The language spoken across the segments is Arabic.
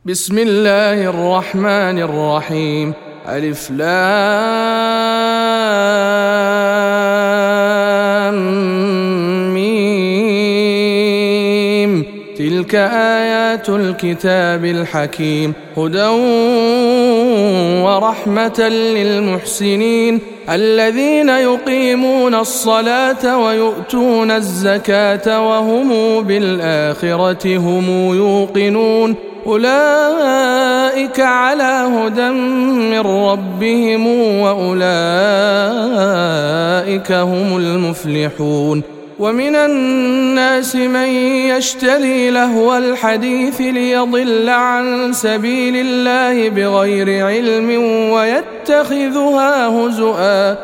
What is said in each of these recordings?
بسم الله الرحمن الرحيم. ألف لام ميم. تلك آيات الكتاب الحكيم، هدى ورحمة للمحسنين الذين يقيمون الصلاة ويؤتون الزكاة وهم بالآخرة هم يوقنون. أولئك على هدى من ربهم وأولئك هم المفلحون. ومن الناس من يشتري لهو الحديث ليضل عن سبيل الله بغير علم ويتخذها هزؤا،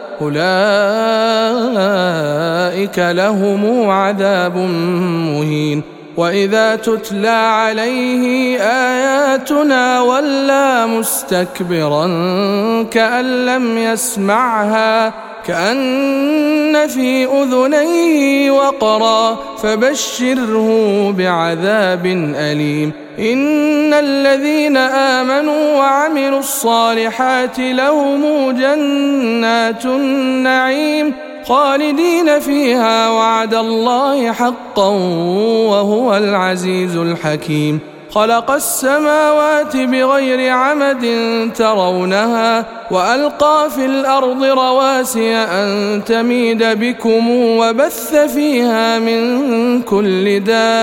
أولئك لهم عذاب مهين. وإذا تتلى عليه آياتنا ولى مستكبرا كأن لم يسمعها كأن في أذنيه وقرا، فبشره بعذاب أليم. إن الذين آمنوا وعملوا الصالحات لهم جنات النعيم خالدين فيها وعد الله حقا وهو العزيز الحكيم. خلق السماوات بغير عمد ترونها وألقى في الأرض رواسي أن تميد بكم وبث فيها من كل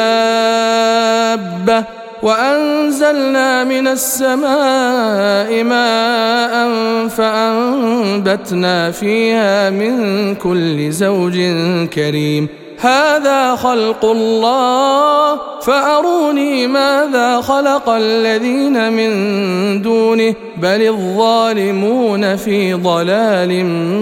دابة وأنزلنا من السماء ماء فأنبتنا فيها من كل زوج كريم. هذا خلق الله فأروني ماذا خلق الذين من دونه بل الظالمون في ضلال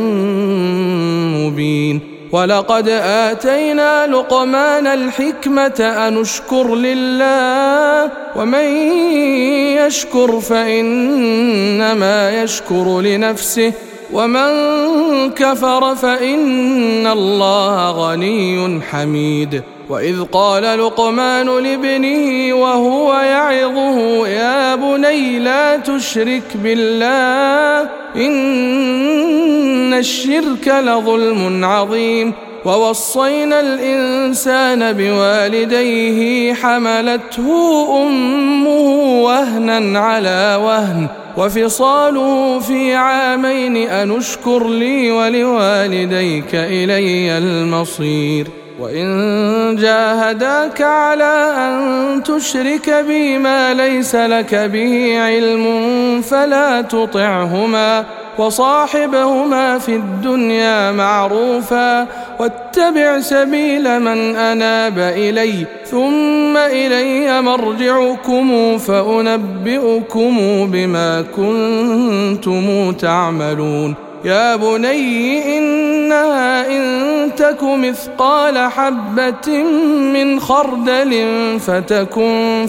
مبين. ولقد آتينا لقمان الحكمة أن اشكر لله ومن يشكر فإنما يشكر لنفسه ومن كفر فإن الله غني حميد. وإذ قال لقمان لابنه وهو يعظه يا بني لا تشرك بالله إن الشرك لظلم عظيم. ووصينا الإنسان بوالديه حملته أمه وهنا على وهن وفصاله في عامين أن اشكر لي ولوالديك إلي المصير. وإن جاهداك على أن تشرك بي ما ليس لك به علم فلا تطعهما وصاحبهما في الدنيا معروفا واتبع سبيل من أناب إلي ثم إلي مرجعكم فأنبئكم بما كنتم تعملون. يا بني إنها إن تك مثقال حبة من خردل فتكن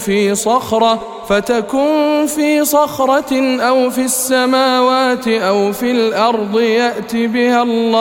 في صخرة أو في السماوات أو في الأرض يأت بها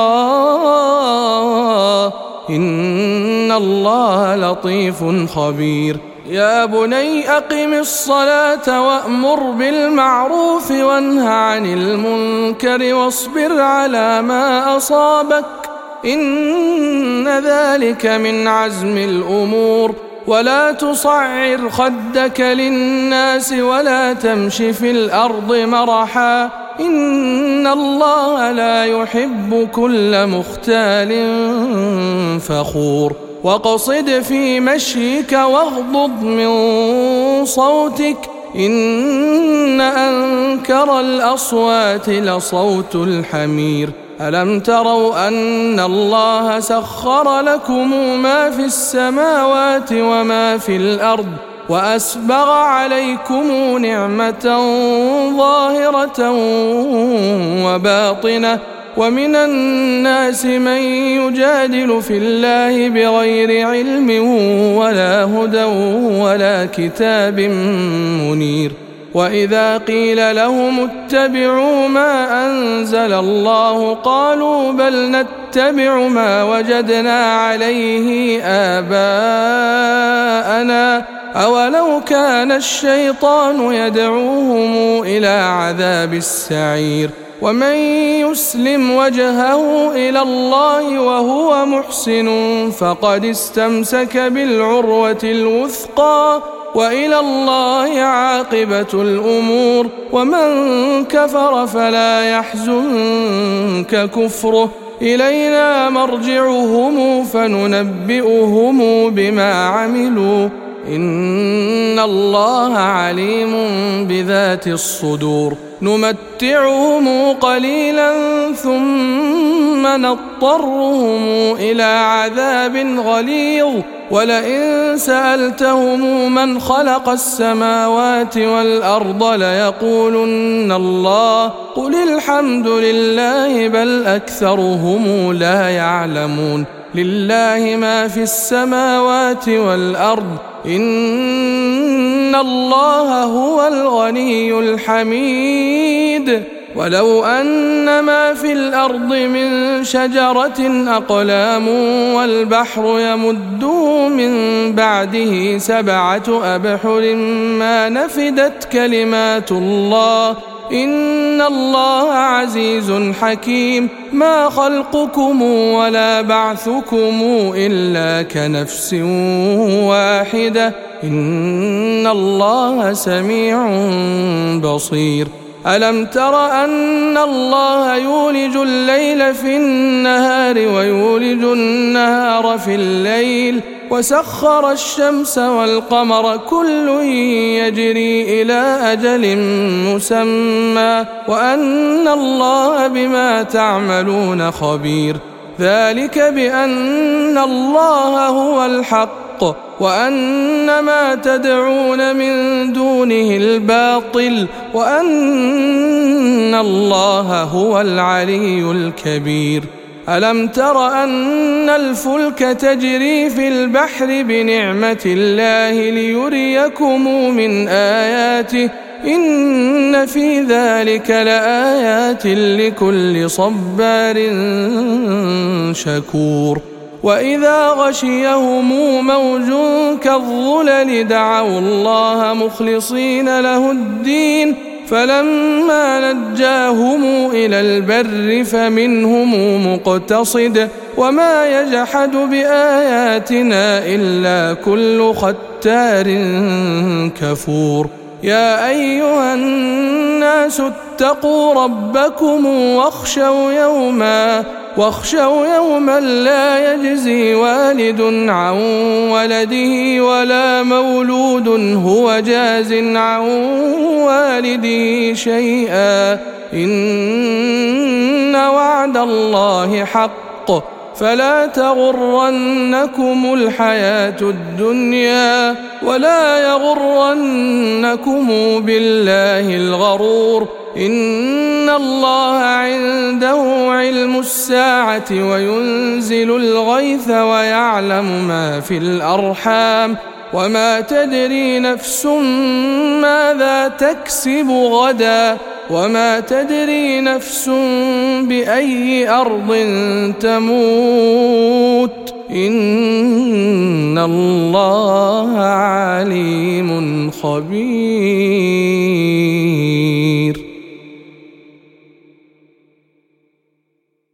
الله إن الله لطيف خبير. يا بني أقم الصلاة وأمر بالمعروف وانه عن المنكر واصبر على ما أصابك إن ذلك من عزم الأمور. ولا تصعر خدك للناس ولا تمش في الأرض مرحا إن الله لا يحب كل مختال فخور. وقصد في مشيك واغضض من صوتك إن أنكر الأصوات لصوت الحمير. ألم تروا أن الله سخر لكم ما في السماوات وما في الأرض وأسبغ عليكم نعمة ظاهرة وباطنة ومن الناس من يجادل في الله بغير علم ولا هدى ولا كتاب منير. وإذا قيل لهم اتبعوا ما أنزل الله قالوا بل نتبع ما وجدنا عليه آباءنا أولو كان الشيطان يدعوهم إلى عذاب السعير ومن يسلم وجهه إلى الله وهو محسن فقد استمسك بالعروة الوثقى وإلى الله عاقبة الأمور ومن كفر فلا يحزنك كفره إلينا مرجعهم فننبئهم بما عملوا إن الله عليم بذات الصدور نمتعهم قليلا ثم نضطرهم إلى عذاب غليظ ولئن سألتهم من خلق السماوات والأرض ليقولن الله قل الحمد لله بل أكثرهم لا يعلمون لله ما في السماوات والأرض إن الله هو الغني الحميد ولو أن ما في الأرض من شجرة أقلام والبحر يمده من بعده 7 أبحر ما نفدت كلمات الله إن الله عزيز حكيم ما خلقكم ولا بعثكم إلا كنفس واحدة إن الله سميع بصير ألم تر أن الله يولج الليل في النهار ويولج النهار في الليل وسخر الشمس والقمر كل يجري إلى أجل مسمى وأن الله بما تعملون خبير ذلك بأن الله هو الحق وأن ما تدعون من دونه الباطل وأن الله هو العلي الكبير ألم تر أن الفلك تجري في البحر بنعمة الله ليريكم من آياته إن في ذلك لآيات لكل صبار شكور وإذا غشيهم موج كالظلل دعوا الله مخلصين له الدين فلما نجاهم إلى البر فمنهم مقتصد وما يجحد بآياتنا إلا كل ختار كفور يا أيها الناس اتقوا ربكم واخشوا يوما لا يجزي والد عن ولده ولا مولود هو جاز عن والده شيئا إن وعد الله حق فلا تغرنكم الحياة الدنيا ولا يغرنكم بالله الغرور إن الله عنده علم الساعة وينزل الغيث ويعلم ما في الأرحام وما تدري نفس ماذا تكسب غدا وما تدري نفس بأي أرض تموت إن الله عليم خبير.